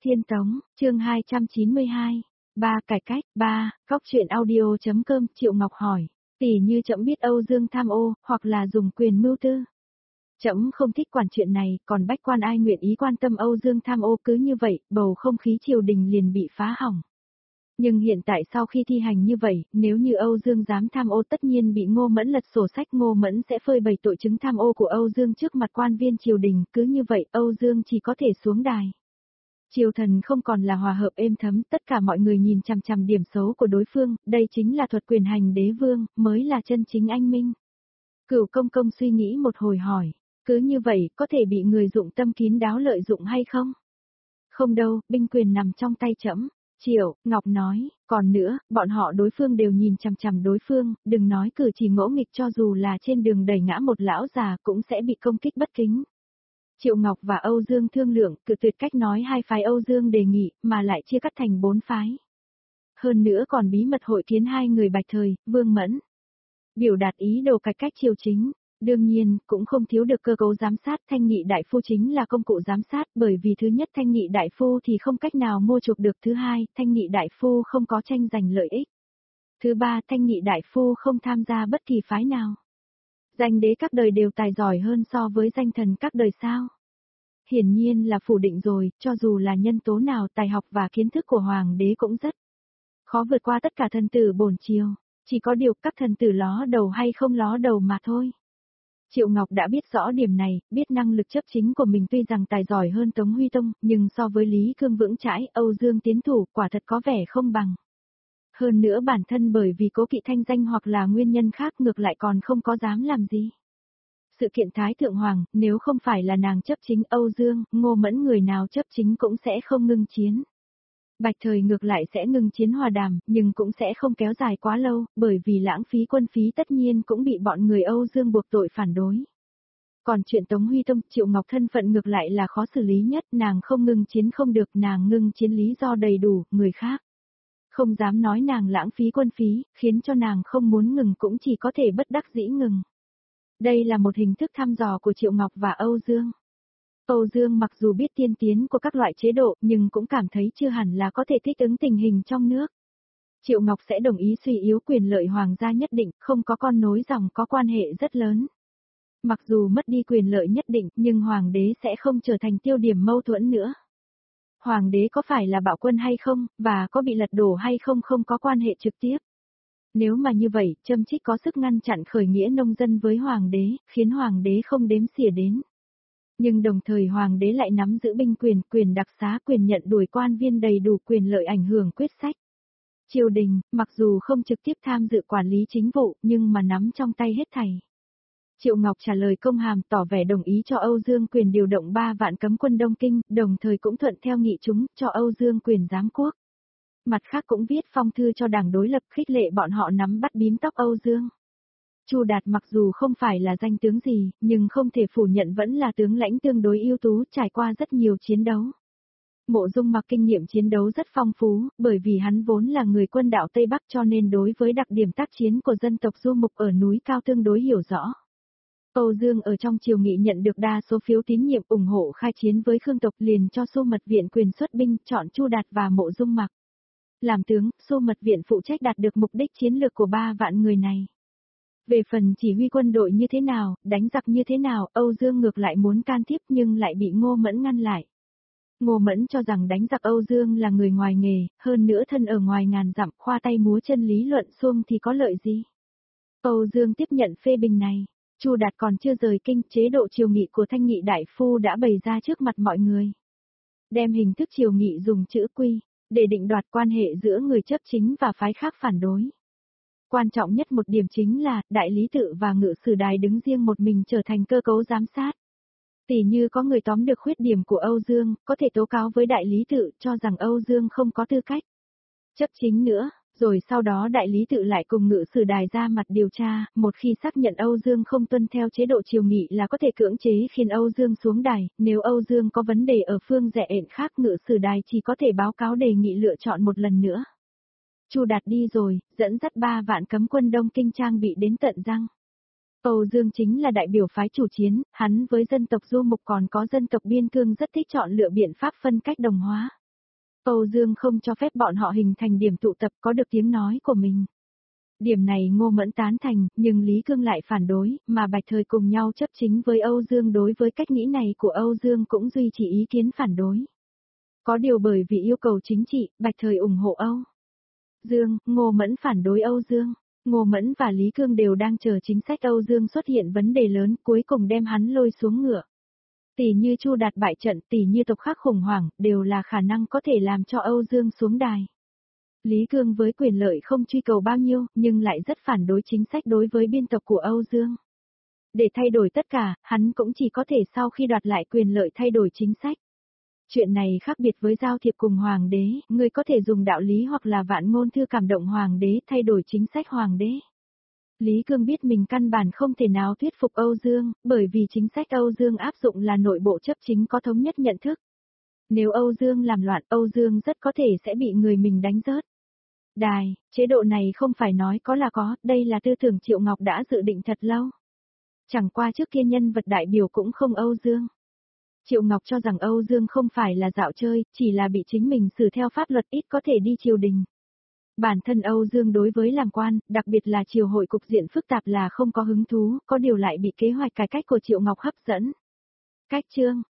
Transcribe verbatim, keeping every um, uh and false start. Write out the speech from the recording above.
Tiên Tống, chương hai trăm chín mươi hai. Ba cải cách, ba, góc truyện audio.com, Triệu Ngọc hỏi. Tỷ như trẫm biết Âu Dương tham ô, hoặc là dùng quyền mưu tư. Trẫm không thích quản chuyện này, còn bách quan ai nguyện ý quan tâm Âu Dương tham ô, cứ như vậy, bầu không khí triều đình liền bị phá hỏng. Nhưng hiện tại sau khi thi hành như vậy, nếu như Âu Dương dám tham ô tất nhiên bị Ngô Mẫn lật sổ sách, Ngô Mẫn sẽ phơi bày tội chứng tham ô của Âu Dương trước mặt quan viên triều đình, cứ như vậy Âu Dương chỉ có thể xuống đài. Triều thần không còn là hòa hợp êm thấm, tất cả mọi người nhìn chằm chằm điểm xấu của đối phương, đây chính là thuật quyền hành đế vương, mới là chân chính anh minh. Cửu công công suy nghĩ một hồi hỏi, cứ như vậy có thể bị người dụng tâm kín đáo lợi dụng hay không? Không đâu, binh quyền nằm trong tay trẫm. Triệu Ngọc nói, còn nữa, bọn họ đối phương đều nhìn chằm chằm đối phương, đừng nói cử chỉ ngỗ nghịch, cho dù là trên đường đẩy ngã một lão già cũng sẽ bị công kích bất kính. Triệu Ngọc và Âu Dương thương lượng, cự tuyệt cách nói hai phái Âu Dương đề nghị, mà lại chia cắt thành bốn phái. Hơn nữa còn bí mật hội kiến hai người Bạch Thời, Vương Mẫn. Biểu đạt ý đồ cải cách triều chính. Đương nhiên, cũng không thiếu được cơ cấu giám sát, Thanh Nghị Đại Phu chính là công cụ giám sát, bởi vì thứ nhất Thanh Nghị Đại Phu thì không cách nào mua chuộc được, thứ hai, Thanh Nghị Đại Phu không có tranh giành lợi ích. Thứ ba, Thanh Nghị Đại Phu không tham gia bất kỳ phái nào. Danh đế các đời đều tài giỏi hơn so với danh thần các đời sao? Hiển nhiên là phủ định rồi, cho dù là nhân tố nào, tài học và kiến thức của hoàng đế cũng rất khó vượt qua tất cả thần tử bổn triều, chỉ có điều các thần tử ló đầu hay không ló đầu mà thôi. Triệu Ngọc đã biết rõ điểm này, biết năng lực chấp chính của mình tuy rằng tài giỏi hơn Tống Huy Tông, nhưng so với Lý Cương vững chãi, Âu Dương tiến thủ quả thật có vẻ không bằng. Hơn nữa bản thân bởi vì cố kỵ thanh danh hoặc là nguyên nhân khác ngược lại còn không có dám làm gì. Sự kiện Thái Thượng Hoàng, nếu không phải là nàng chấp chính, Âu Dương, Ngô Mẫn người nào chấp chính cũng sẽ không ngưng chiến. Bạch Thời ngược lại sẽ ngưng chiến hòa đàm, nhưng cũng sẽ không kéo dài quá lâu, bởi vì lãng phí quân phí tất nhiên cũng bị bọn người Âu Dương buộc tội phản đối. Còn chuyện Tống Huy Tông, Triệu Ngọc thân phận ngược lại là khó xử lý nhất, nàng không ngưng chiến không được, nàng ngưng chiến lý do đầy đủ, người khác không dám nói nàng lãng phí quân phí, khiến cho nàng không muốn ngừng cũng chỉ có thể bất đắc dĩ ngừng. Đây là một hình thức thăm dò của Triệu Ngọc và Âu Dương. Âu Dương mặc dù biết tiên tiến của các loại chế độ, nhưng cũng cảm thấy chưa hẳn là có thể thích ứng tình hình trong nước. Triệu Ngọc sẽ đồng ý suy yếu quyền lợi hoàng gia nhất định, không có con nối dòng có quan hệ rất lớn. Mặc dù mất đi quyền lợi nhất định, nhưng hoàng đế sẽ không trở thành tiêu điểm mâu thuẫn nữa. Hoàng đế có phải là bạo quân hay không, và có bị lật đổ hay không không có quan hệ trực tiếp. Nếu mà như vậy, Châm Trích có sức ngăn chặn khởi nghĩa nông dân với hoàng đế, khiến hoàng đế không đếm xỉa đến. Nhưng đồng thời hoàng đế lại nắm giữ binh quyền, quyền đặc xá, quyền nhận đuổi quan viên, đầy đủ quyền lợi ảnh hưởng quyết sách. Triều đình, mặc dù không trực tiếp tham dự quản lý chính vụ, nhưng mà nắm trong tay hết thảy. Triệu Ngọc trả lời công hàm tỏ vẻ đồng ý cho Âu Dương quyền điều động ba vạn cấm quân Đông Kinh, đồng thời cũng thuận theo nghị chúng, cho Âu Dương quyền giám quốc. Mặt khác cũng viết phong thư cho đảng đối lập, khích lệ bọn họ nắm bắt bím tóc Âu Dương. Chu Đạt mặc dù không phải là danh tướng gì, nhưng không thể phủ nhận vẫn là tướng lãnh tương đối ưu tú, trải qua rất nhiều chiến đấu. Mộ Dung Mặc kinh nghiệm chiến đấu rất phong phú, bởi vì hắn vốn là người quân đạo Tây Bắc cho nên đối với đặc điểm tác chiến của dân tộc Du Mục ở núi cao tương đối hiểu rõ. Âu Dương ở trong triều nghị nhận được đa số phiếu tín nhiệm ủng hộ khai chiến với Khương tộc, liền cho Xu Mật Viện quyền xuất binh, chọn Chu Đạt và Mộ Dung Mặc làm tướng. Xu Mật Viện phụ trách đạt được mục đích chiến lược của ba vạn người này. Về phần chỉ huy quân đội như thế nào, đánh giặc như thế nào, Âu Dương ngược lại muốn can thiệp nhưng lại bị Ngô Mẫn ngăn lại. Ngô Mẫn cho rằng đánh giặc Âu Dương là người ngoài nghề, hơn nữa thân ở ngoài ngàn dặm, khoa tay múa chân lý luận xuông thì có lợi gì. Âu Dương tiếp nhận phê bình này. Chu Đạt còn chưa rời kinh, chế độ triều nghị của Thanh Nghị Đại Phu đã bày ra trước mặt mọi người. Đem hình thức triều nghị dùng chữ quy, để định đoạt quan hệ giữa người chấp chính và phái khác phản đối. Quan trọng nhất một điểm chính là, đại lý tự và ngự sử đài đứng riêng một mình trở thành cơ cấu giám sát. Tỉ như có người tóm được khuyết điểm của Âu Dương, có thể tố cáo với đại lý tự, cho rằng Âu Dương không có tư cách chấp chính nữa, rồi sau đó đại lý tự lại cùng ngự sử đài ra mặt điều tra, một khi xác nhận Âu Dương không tuân theo chế độ triều nghị là có thể cưỡng chế khiến Âu Dương xuống đài, nếu Âu Dương có vấn đề ở phương diện khác, ngự sử đài chỉ có thể báo cáo đề nghị lựa chọn một lần nữa. Chu Đạt đi rồi, dẫn dắt ba vạn cấm quân Đông Kinh trang bị đến tận răng. Âu Dương chính là đại biểu phái chủ chiến, hắn với dân tộc Du Mục còn có dân tộc Biên Cương rất thích chọn lựa biện pháp phân cách đồng hóa. Âu Dương không cho phép bọn họ hình thành điểm tụ tập có được tiếng nói của mình. Điểm này Ngô Mẫn tán thành, nhưng Lý Cương lại phản đối, mà Bạch Thời cùng nhau chấp chính với Âu Dương đối với cách nghĩ này của Âu Dương cũng duy trì ý kiến phản đối. Có điều bởi vì yêu cầu chính trị, Bạch Thời ủng hộ Âu Dương, Ngô Mẫn phản đối Âu Dương. Ngô Mẫn và Lý Cương đều đang chờ chính sách Âu Dương xuất hiện vấn đề lớn, cuối cùng đem hắn lôi xuống ngựa. Tỷ như Chu Đạt bại trận, tỷ như tộc khác khủng hoảng, đều là khả năng có thể làm cho Âu Dương xuống đài. Lý Cương với quyền lợi không truy cầu bao nhiêu, nhưng lại rất phản đối chính sách đối với biên tộc của Âu Dương. Để thay đổi tất cả, hắn cũng chỉ có thể sau khi đoạt lại quyền lợi thay đổi chính sách. Chuyện này khác biệt với giao thiệp cùng hoàng đế, người có thể dùng đạo lý hoặc là vạn ngôn thư cảm động hoàng đế thay đổi chính sách hoàng đế. Lý Cương biết mình căn bản không thể nào thuyết phục Âu Dương, bởi vì chính sách Âu Dương áp dụng là nội bộ chấp chính có thống nhất nhận thức. Nếu Âu Dương làm loạn, Âu Dương rất có thể sẽ bị người mình đánh rớt. Đài, chế độ này không phải nói có là có, đây là tư tưởng Triệu Ngọc đã dự định thật lâu. Chẳng qua trước kia nhân vật đại biểu cũng không Âu Dương. Triệu Ngọc cho rằng Âu Dương không phải là dạo chơi, chỉ là bị chính mình xử theo pháp luật ít có thể đi triều đình. Bản thân Âu Dương đối với làm quan, đặc biệt là triều hội cục diện phức tạp là không có hứng thú, có điều lại bị kế hoạch cải cách của Triệu Ngọc hấp dẫn. Cách chương